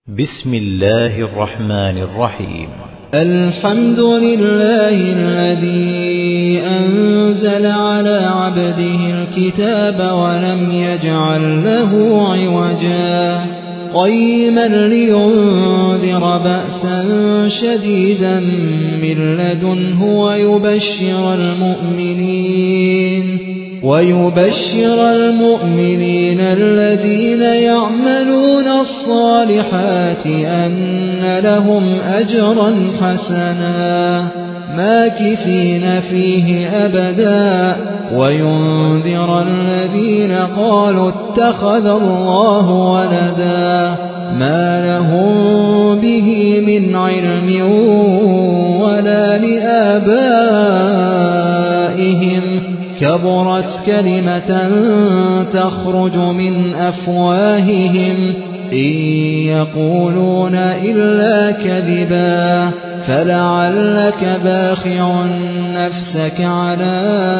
بسم الله الرحمن الرحيم. الحمد لله الذي أنزل على عبده الكتاب ولم يجعل له عوجا قيما لينذر بأسا شديدا من لدنه ويبشر المؤمنين الذين يعملون الصالحات أن لهم أجرا حسنا ماكثين فيه أبدا وينذر الذين قالوا اتخذ الله ولدا ما لهم به من علم ولا لآبائهم كبرت كلمة تخرج من أفواههم إن يقولون إلا كذبا فلعلك باخع نفسك على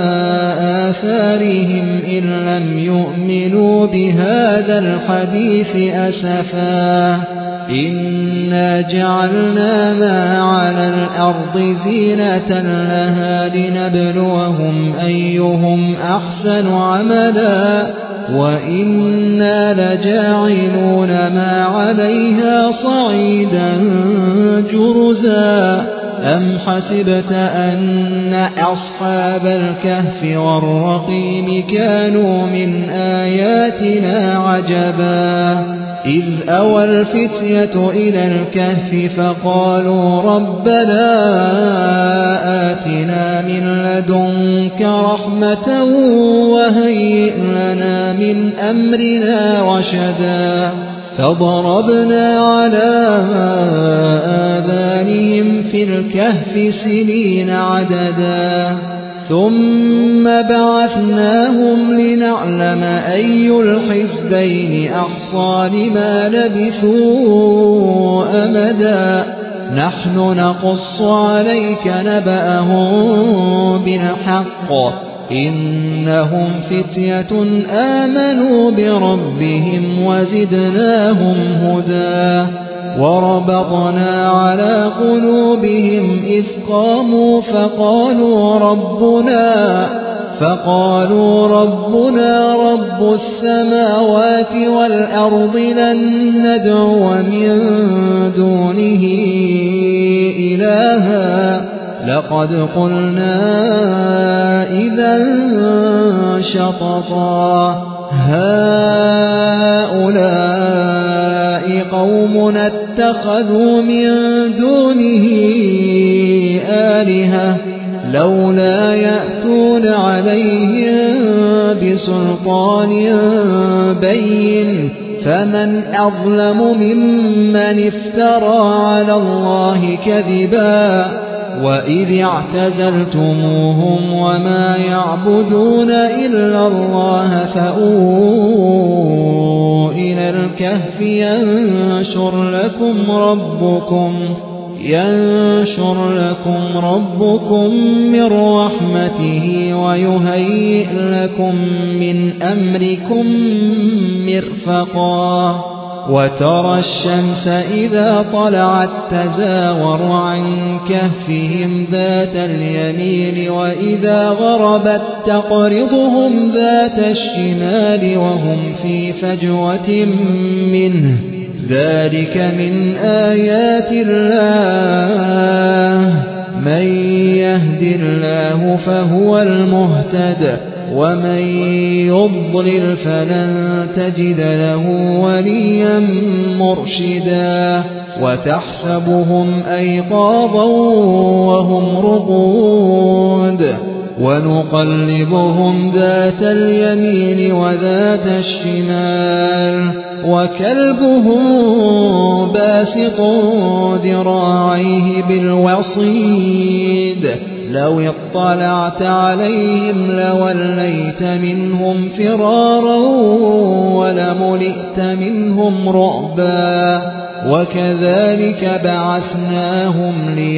آثارهم إن لم يؤمنوا بهذا الحديث أسفا إنا جعلنا ما على الأرض زينة لها لنبلوهم أيهم أحسن عملا وإنا لجاعلون ما عليها صعيدا جرزا أم حسبت أن أصحاب الكهف والرقيم كانوا من آياتنا عجبا إذ أوى الفتية إلى الكهف فقالوا ربنا آتنا من لدنك رحمة وهيئ لنا من أمرنا رشدا فضربنا على آذانهم في الكهف سنين عددا ثم بعثناهم لنعلم أي الحزبين أحصى لما لبثوا أمدا نحن نقص عليك نبأهم بالحق إنهم فتية آمنوا بربهم وزدناهم هدى وربطنا على قلوبهم إذ قاموا فقالوا ربنا رب السماوات والأرض لن ندعو من دونه إلها لقد قلنا إذا شططا هؤلاء قوم اتخذوا من دونه آلهة لولا يأتون عليهم بسلطان بين فمن أظلم ممن افترى على الله كذبا وإذ اعتزلتموهم وما يعبدون إلا الله فأووا إلى الكهف ينشر لكم ربكم من رحمته ويهيئ لكم من أمركم مرفقا وترى الشمس إذا طلعت تزاور عن كهفهم ذات اليمين وإذا غربت تقرضهم ذات الشمال وهم في فجوة منه ذلك من آيات الله من يهد الله فهو المهتد ومن يضلل فلن تجد له وليا مرشدا وتحسبهم أيقاظا وهم رقود ونقلبهم ذات اليمين وذات الشمال وكلبهم باسط ذراعيه بالوصيد لو اطلعت عليهم لوليت منهم فرارا ولملئت منهم رعبا وكذلك بعثناهم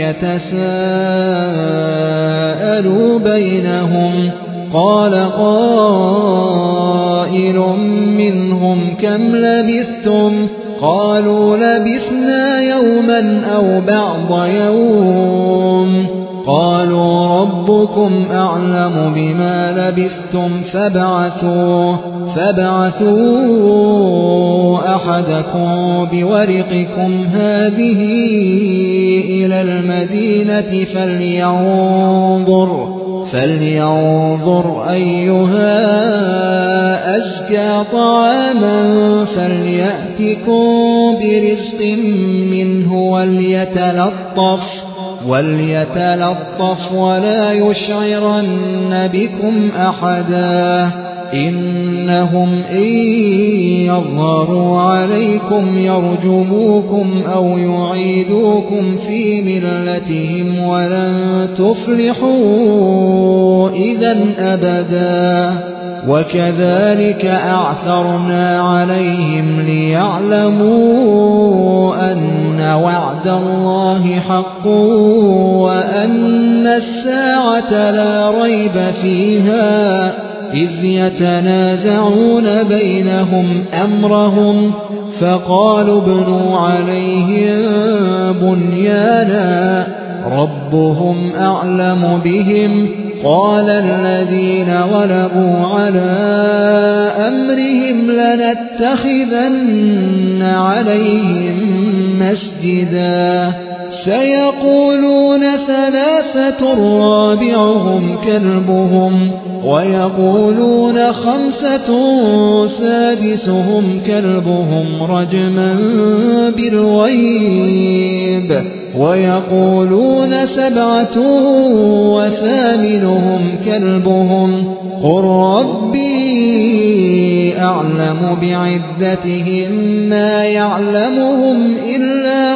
ليتساءلوا بينهم قال قائل منهم كم لبثتم قالوا لبثنا يوما أو بعض يوم قالوا ربكم أعلم بما لبثتم فابعثوا أحدكم بورقكم هذه إلى المدينة فلينظر أيها أزكى طعاما فليأتكم برزق منه وليتلطف ولا يشعرن بكم أحدا إنهم إن يظهروا عليكم يرجموكم أو يعيدوكم في ملتهم ولن تفلحوا إذا أبدا وكذلك أعثرنا عليهم ليعلموا أن وعد الله حق وأن الساعة لا ريب فيها إذ يتنازعون بينهم أمرهم فقالوا ابنوا عليهم بنيانا ربهم أعلم بهم قال الذين غلبوا على أمرهم لنتخذن عليهم مسجدا سيقولون ثلاثة رابعهم كلبهم ويقولون خمسة سادسهم كلبهم رجما بالغيب ويقولون سبعة وثامنهم كلبهم قل ربي أعلم بعدتهم ما يعلمهم إلا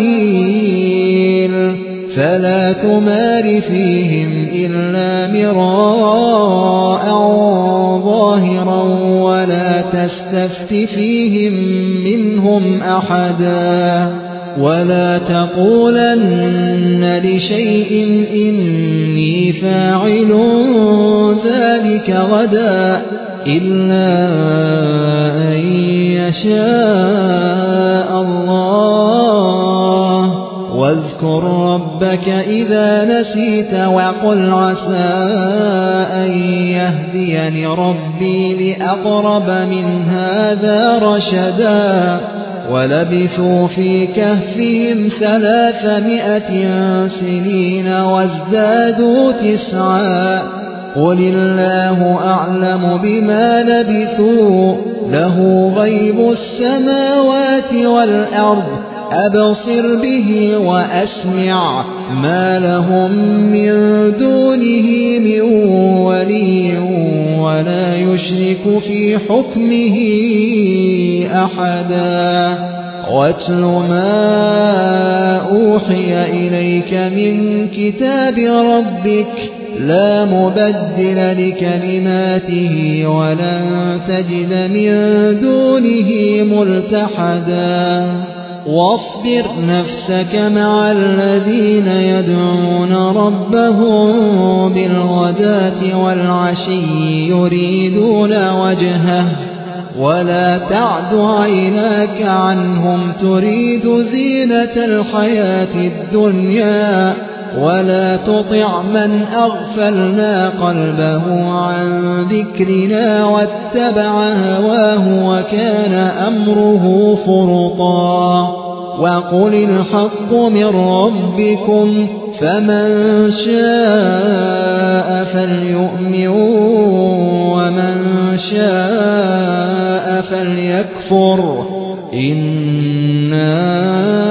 قليل فلا تمار فيهم إلا مراء ظاهرا ولا تستفت فيهم منهم أحدا ولا تقولن لشيء إني فاعل ذلك غدا إلا أن يشاء الله واذكر ربك إذا نسيت وقل عسى أن يهديني ربي لأقرب من هذا رشدا ولبثوا في كهفهم 300 سنين وازدادوا 9 قل الله أعلم بما لبثوا له غيب السماوات والأرض أبصر به وأسمع ما لهم من دونه من ولي ولا يشرك في حكمه أحدا واتل ما أوحي إليك من كتاب ربك لا مبدل لكلماته ولن تجد من دونه ملتحدا واصبر نفسك مع الذين يدعون ربهم بالغداة والعشي يريدون وجهه ولا تعد عيناك عنهم تريد زينة الحياة الدنيا ولا تطع من أغفلنا قلبه عن ذكرنا واتبع هواه وكان أمره فرطا وقل الحق من ربكم فمن شاء فليؤمن ومن شاء فليكفر إنا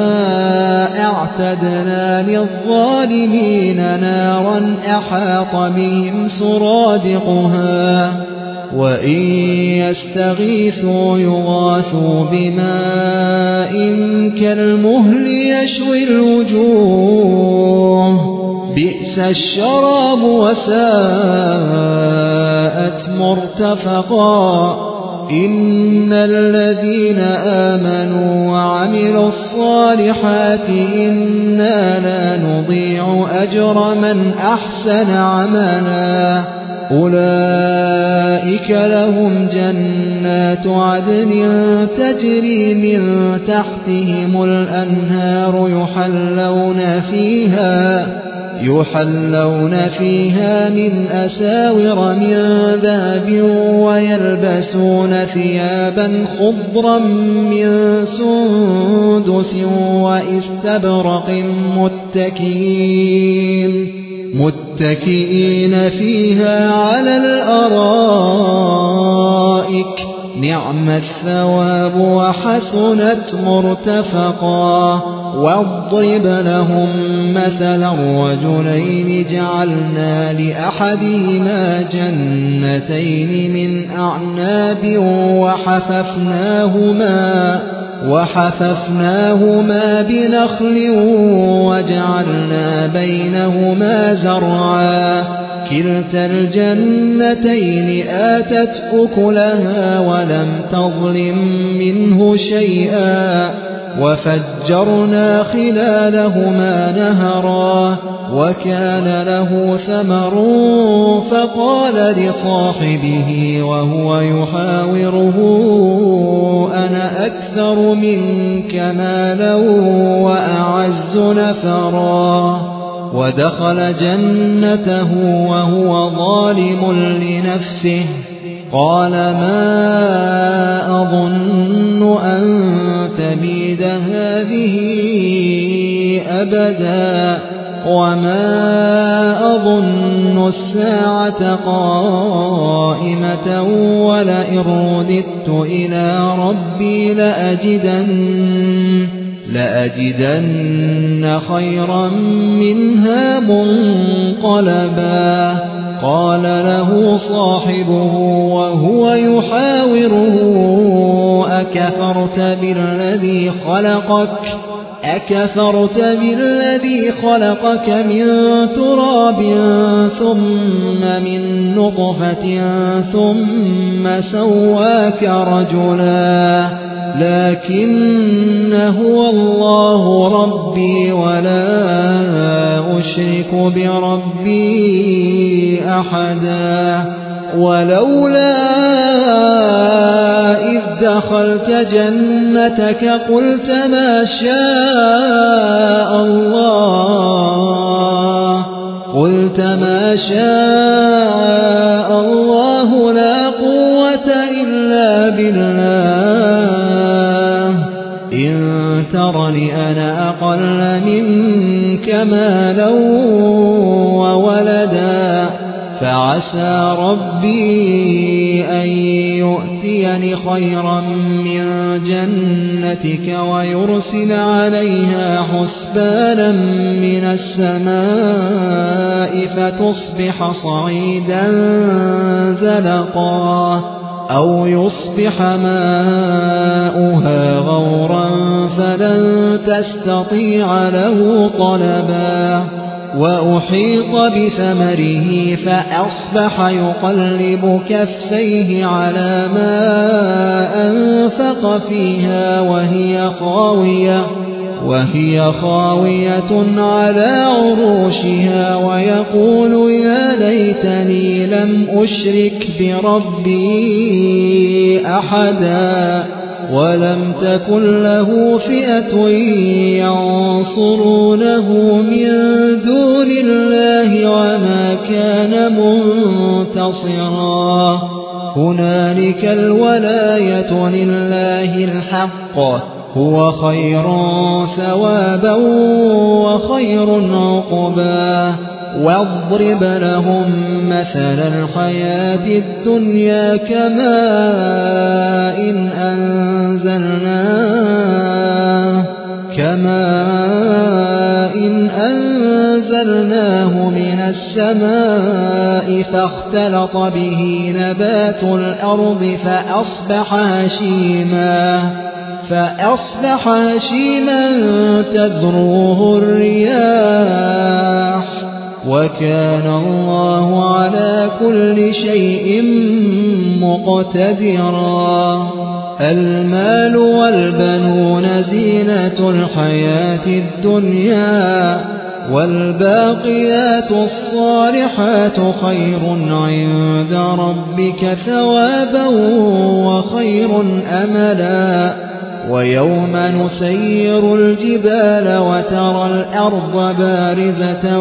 أعتدنا للظالمين نارا أحاط بهم سرادقها وإن يستغيثوا يغاثوا بماء كالمهل يشوي الوجوه بئس الشراب وساءت مرتفقا إن الذين آمنوا وعملوا الصالحات إنا لا نضيع أجر من أحسن عملا أولئك لهم جنات عدن تجري من تحتهم الأنهار يحلون فيها من أساور من ذهب ويلبسون ثيابا خضرا من سندس وإستبرق متكئين فيها على الأرائك نعم الثواب وحسنت مرتفقا واضرب لهم مثلا الرجلين جعلنا لأحدهما جنتين من أعناب وحففناهما بنخل وجعلنا بينهما زرعا كلتا الجنتين آتت أكلها ولم تظلم منه شيئا وفجرنا خلالهما نهرا وكان له ثمر فقال لصاحبه وهو يحاوره أنا أكثر منك مالا وأعز نفرا ودخل جنته وهو ظالم لنفسه قال ما أظن أن تبيد هذه أبدا وما أظن الساعة قائمة ولئن رددت إلى ربي لأجدن خيرا منها منقلبا قال له صاحبه وهو يحاوره أكفرت بالذي خلقك من تراب ثم من نطفة ثم سواك رجلا لكن هو الله ربي ولا أشرك بربي أحدا ولولا إذ دخلت جنتك قلت ما شاء الله لا قوة إلا بالله إن ترني أنا أقل منك مالا وولدا فعسى ربي أن يؤتيني خيرا من جنتك ويرسل عليها حسبانا من السماء فتصبح صعيدا زلقا أو يصبح ماؤها غورا فلن تستطيع له طلبا وأحيط بثمره فأصبح يقلب كفيه على ما أنفق فيها وهي خاوية على عروشها ويقول يا ليتني لم أشرك بربي أحدا ولم تكن له فئة ينصرونه من دون الله وما كان منتصرا هنالك الولاية لله الحق هو خير ثوابا وخير عقبا واضرب لهم مثل الحياة الدنيا كماء إن أنزلناه من السماء فاختلط به نبات الأرض فأصبح هشيما تذروه الرياح وكان الله على كل شيء مقتدرا المال والبنون زينة الحياة الدنيا والباقيات الصالحات خير عند ربك ثوابا وخير أملا ويوم نسير الجبال وترى الأرض بارزة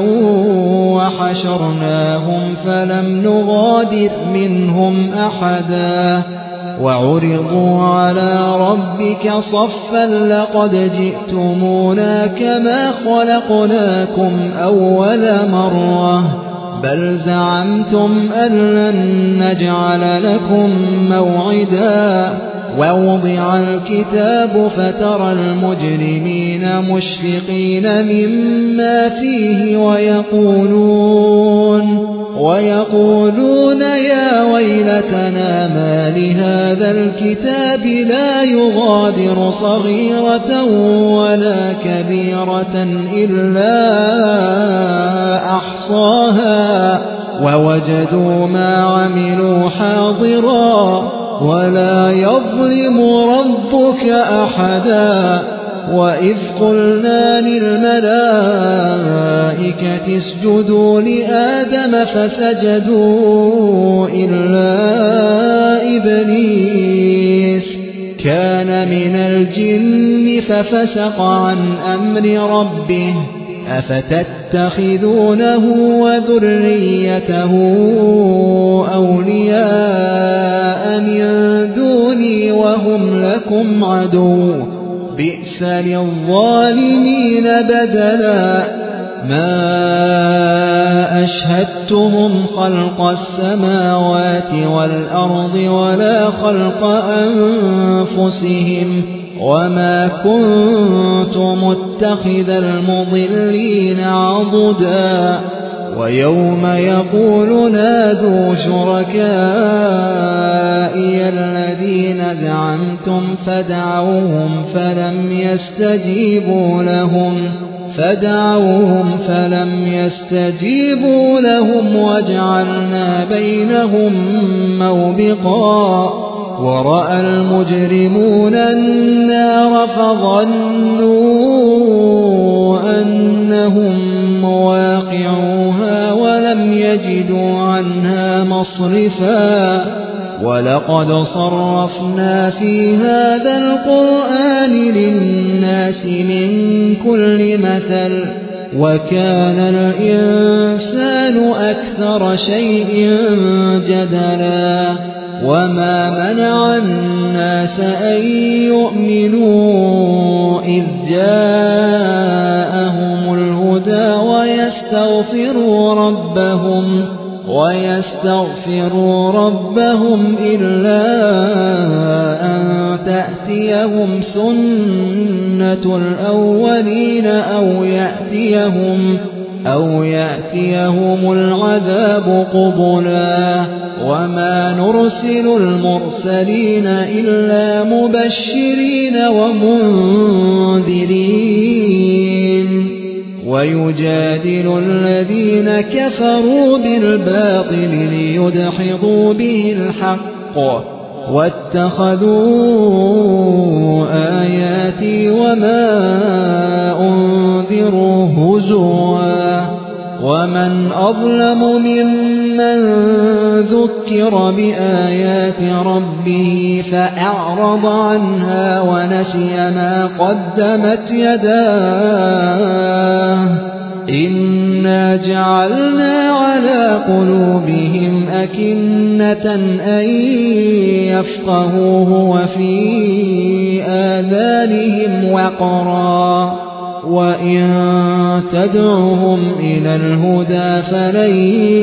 وحشرناهم فلم نغادر منهم أحدا وعرضوا على ربك صفا لقد جئتمونا كما خلقناكم أول مرة بل زعمتم أن لن نجعل لكم موعدا ووضع الكتاب فترى المجرمين مشفقين مما فيه ويقولون يا ويلتنا ما لهذا الكتاب لا يغادر صغيرة ولا كبيرة إلا أحصاها ووجدوا ما عملوا حاضرا ولا يظلم ربك أحدا وإذ قلنا للملائكة اسجدوا لآدم فسجدوا إلا إبليس كان من الجن ففسق عن أمر ربه أفتتخذونه وذريته أولياء من دوني وهم لكم عدو بئس للظالمين بدلا ما أشهدتهم خلق السماوات والأرض ولا خلق أنفسهم وما كنت متخذ المضلين عضدا ويوم يقول نادوا شركائي الذين زعمتم فدعوهم فلم يستجيبوا لهم وجعلنا بينهم موبقا ورأى المجرمون النار فظنوا أنهم مواقعوها ولم يجدوا عنها مصرفا ولقد صرفنا في هذا القرآن للناس من كل مثل وكان الإنسان أكثر شيء جدلا وما منع الناس أن يؤمنوا إذ جاءهم الهدى ويستغفروا ربهم إلا أن تأتيهم سنة الأولين أو يأتيهم العذاب قبلا وما نرسل المرسلين إلا مبشرين ومنذرين ويجادل الذين كفروا بالباطل ليدحضوا به الحق واتخذوا آياتي وما أنذروا هزوا ومن أظلم ممن ذكر بآيات ربه فأعرض عنها ونسي ما قدمت يداه إنا جعلنا على قلوبهم أكنة أن يفقهوه وفي آذانهم وقرا وإن تدعهم إلى الهدى فلن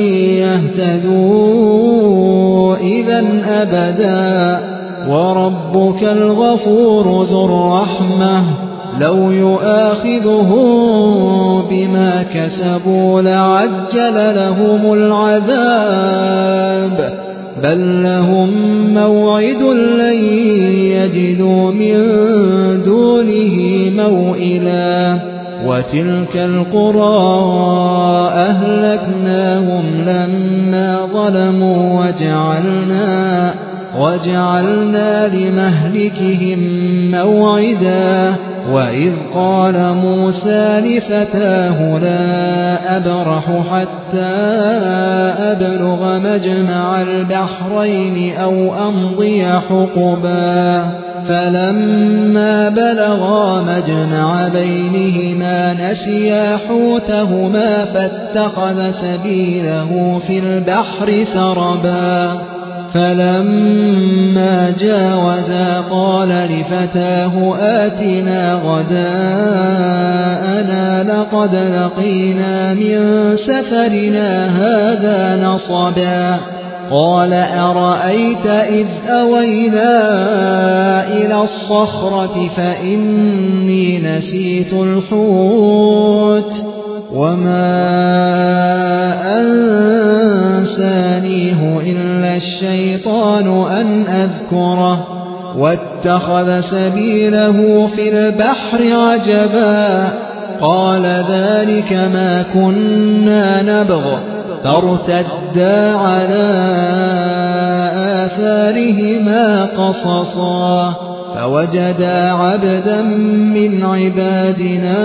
يهتدوا إذا أبدا وربك الغفور ذو الرحمة لو يؤاخذهم بما كسبوا لعجل لهم العذاب بل لهم موعد لن يجدوا من دونه موئلا وتلك القرى أهلكناهم لما ظلموا وجعلنا لمهلكهم موعدا وإذ قال موسى لفتاه لا أبرح حتى أبلغ مجمع البحرين أو أمضي حقبا فلما بلغا مجمع بينهما نسيا حوتهما فاتخذ سبيله في البحر سربا فلما جاوزا قال لفتاه آتنا غداءنا لقد لقينا من سفرنا هذا نصبا قال أرأيت إذ أوينا إلى الصخرة فإني نسيت الحوت وما أنسانيه إلا الشيطان أن أذكره واتخذ سبيله في البحر عجبا قال ذلك ما كنا نبغ فارتدا على آثارهما قصصا فوجدا عبدا من عبادنا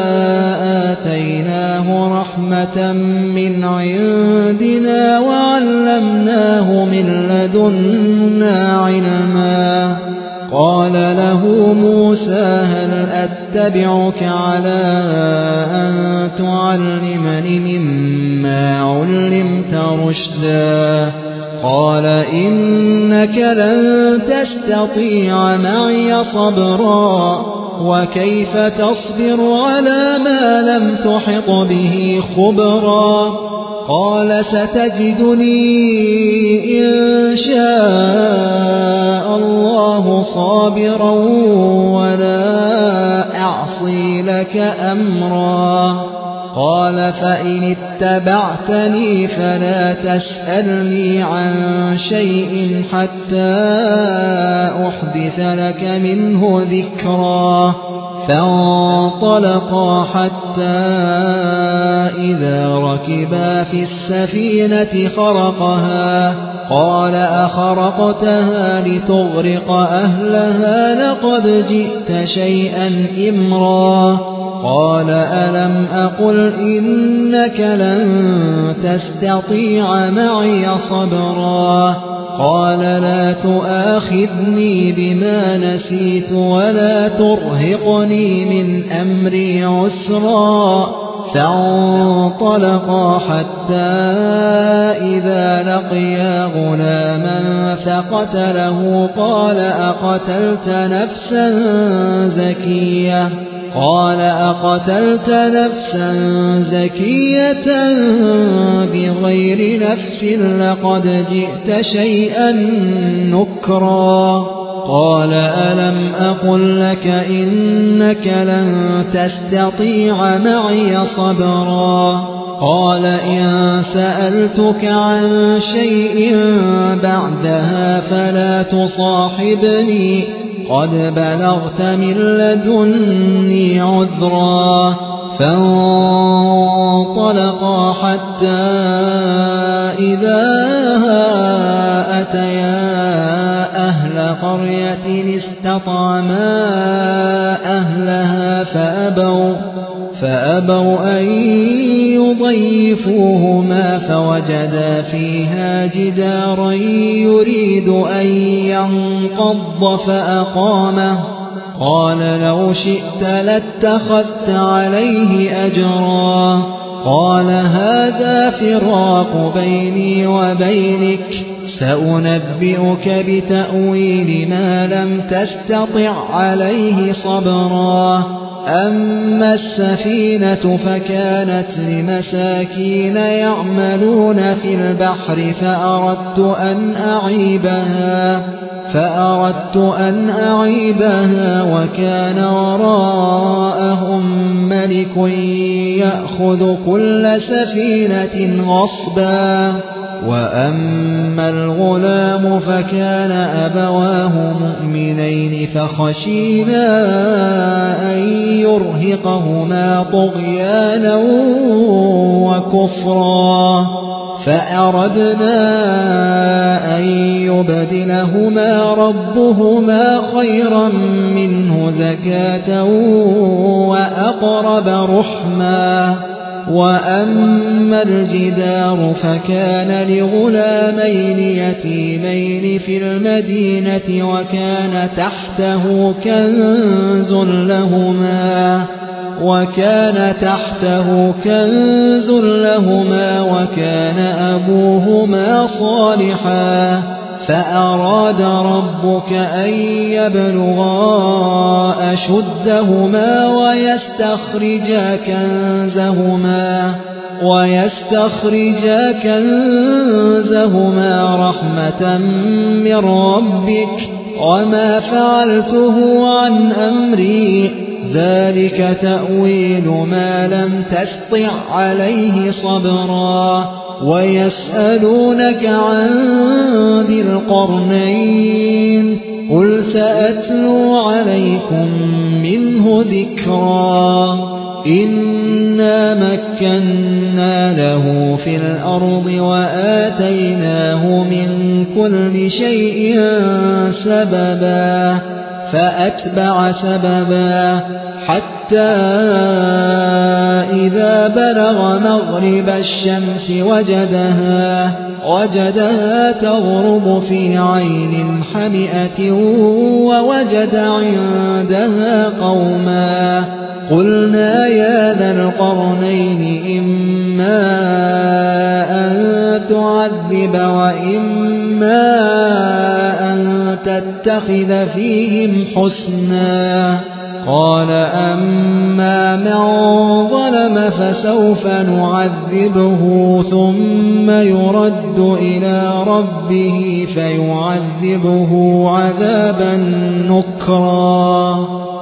آتيناه رحمة من عندنا وعلمناه من لدنا علما قال له موسى هل أتبعك على أن تعلمني مما علمت رشدا قال إنك لن تستطيع معي صبرا وكيف تصبر على ما لم تحط به خبرا قال ستجدني إن شاء الله صابرا ولا أعصي لك أمرا قال فإن اتبعتني فلا تسألني عن شيء حتى أحدث لك منه ذكرا فانطلقا حتى إذا ركبا في السفينة خرقها قال أخرقتها لتغرق أهلها لقد جئت شيئا إمرا قال ألم أقل إنك لن تستطيع معي صبرا قال لا تؤاخذني بما نسيت ولا ترهقني من أمري عسرا فانطلقا حتى إذا لقيا غلاما فقتله قال أقتلت نفسا زكية بغير نفس لقد جئت شيئا نكرا قال ألم أقل لك إنك لن تستطيع معي صبرا قال إن سألتك عن شيء بعدها فلا تصاحبني قد بلغت من لدني عذرا فانطلقا حتى إذا أتيا أهل قرية استطعما أهلها فأبوا أن يضيفوهما فوجدا فيها جدارا يريد أن ينقض فأقامه قال لو شئت لاتخذت عليه أجرا قال هذا فراق بيني وبينك سأنبئك بتأويل ما لم تستطع عليه صبرا أما السفينة فكانت لمساكين يعملون في البحر فأردت أن أعيبها وكان وراءهم ملك يأخذ كل سفينة غصبا وأما الغلام فكان أبواه مؤمنين فخشينا أن يرهقهما طغيانا وكفرا فأردنا أن يبدلهما ربهما خيرا منه زكاة وأقرب رحما وأما الجدار فكان لغلامين يتيمين في المدينة وكان تحته كنز لهما وكان أبوهما صالحا فأراد ربك أن يبلغا أشدهما ويستخرجا كنزهما رحمة من ربك وما فعلته عن أمري ذلك تأويل ما لم تسطع عليه صبرا ويسألونك عن ذي القرنين قل سأتلو عليكم منه ذكرا إنا مكنا له في الأرض وآتيناه من كل شيء سببا فأتبع سببا حتى إذا بلغ مغرب الشمس وجدها تغرب في عين حمئة ووجد عندها قوما قلنا يا ذا القرنين إما أن تعذب وإما أن تتخذ فيهم حسنا قال أما من ظلم فسوف نعذبه ثم يرد إلى ربه فيعذبه عذابا نكرا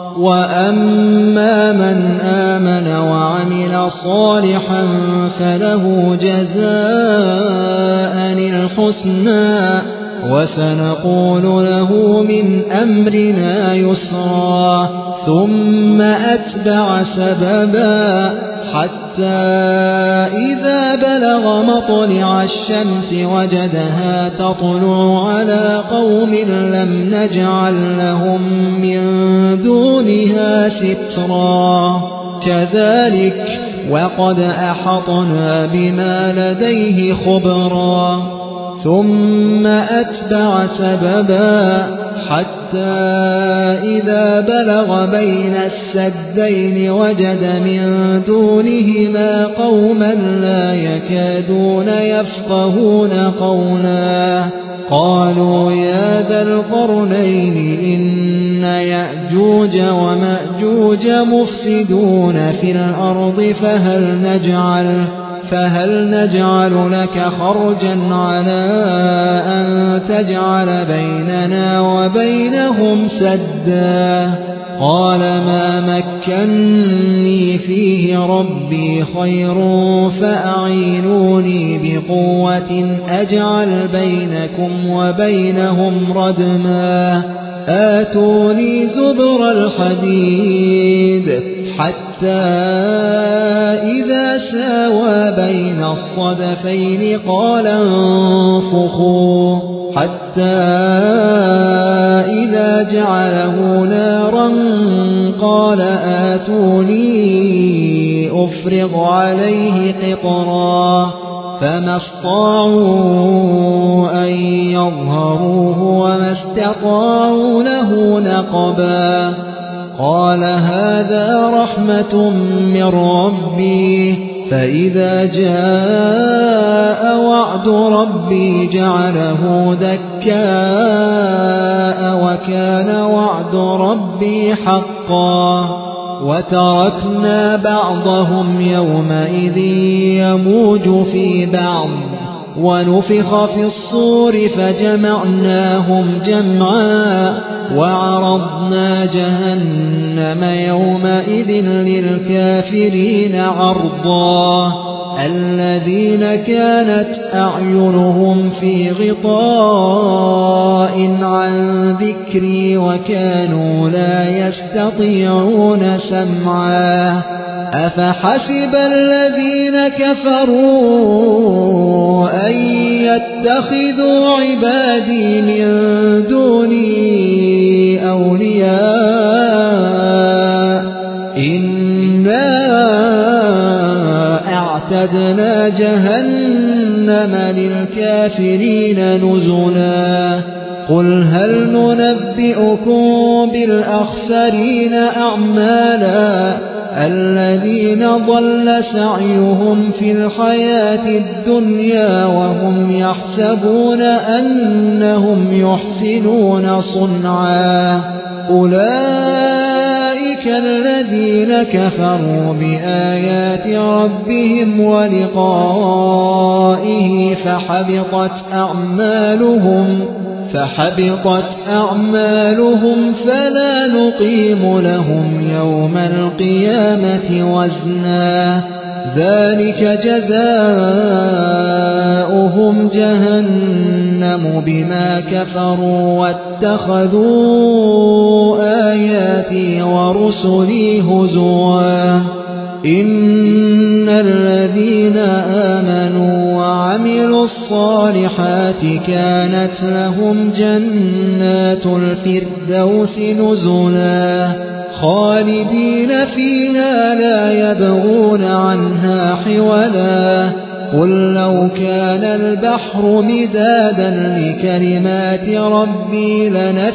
وأما من آمن وعمل صالحا فله جزاء الحسنى وسنقول له من أمرنا يسرا ثم أتبع سببا حتى إذا بلغ مطلع الشمس وجدها تطلع على قوم لم نجعل لهم من دونها سترا كذلك وقد أحطنا بما لديه خبرا ثم أتبع سببا حتى إذا بلغ بين السدين وجد من دونهما قوما لا يكادون يفقهون قولا قالوا يا ذا القرنين إن يأجوج ومأجوج مفسدون في الأرض فهل نجعل لك خرجا على أن تجعل بيننا وبينهم سدا قال ما مكني فيه ربي خير فأعينوني بقوة أجعل بينكم وبينهم ردما آتوني زبر الحديد حتى إذا ساوى بين الصدفين قال انفخوا حتى إذا جعله نارا قال آتوني أفرغ عليه قطرا فما استطاعوا أن يظهروه وما استطاعوا له نقبا قال هذا رحمة من ربي فإذا جاء وعد ربي جعله دكاء وكان وعد ربي حقا وتركنا بعضهم يومئذ يموج في بعض ونفخ في الصور فجمعناهم جمعا وعرضنا جهنم يومئذ للكافرين عرضا الذين كانت أعينهم في غطاء عن ذكري وكانوا لا يستطيعون سمعا أفحسب الذين كفروا أن يتخذوا عبادي من دوني أولياء إنا أعتدنا جهنم للكافرين نزلا قل هل ننبئكم بالأخسرين أعمالا الذين ضل سعيهم في الحياة الدنيا وهم يحسبون أنهم يحسنون صنعا أولئك الذين كفروا بآيات ربهم ولقائه فحبطت أعمالهم فلا نقيم لهم يوم القيامة وزنا ذلك جزاؤهم جهنم بما كفروا واتخذوا آياتي ورسلي هزوا إن الذين آمنوا وعملوا الصالحات كانت لهم جنات الفردوس نزلا خالدين فيها لا يبغون عنها حولا قل لو كان البحر مدادا لكلمات ربي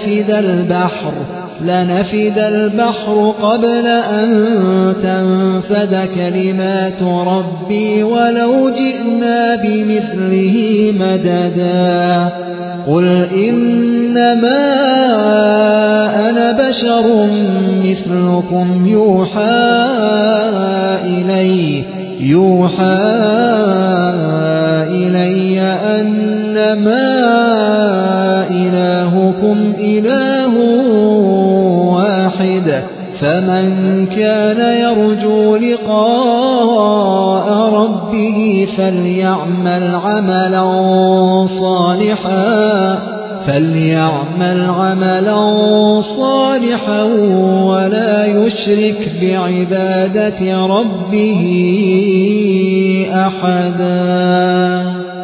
لنفد البحر قبل أن تنفد كلمات ربي ولو جئنا بمثله مددا قل إنما أنا بشر مثلكم يوحى إلي أنما إلهكم إله واحد فمن كان يرجو لقاء ربه فليعمل عملا صالحا ولا يشرك بعبادة ربه أحدا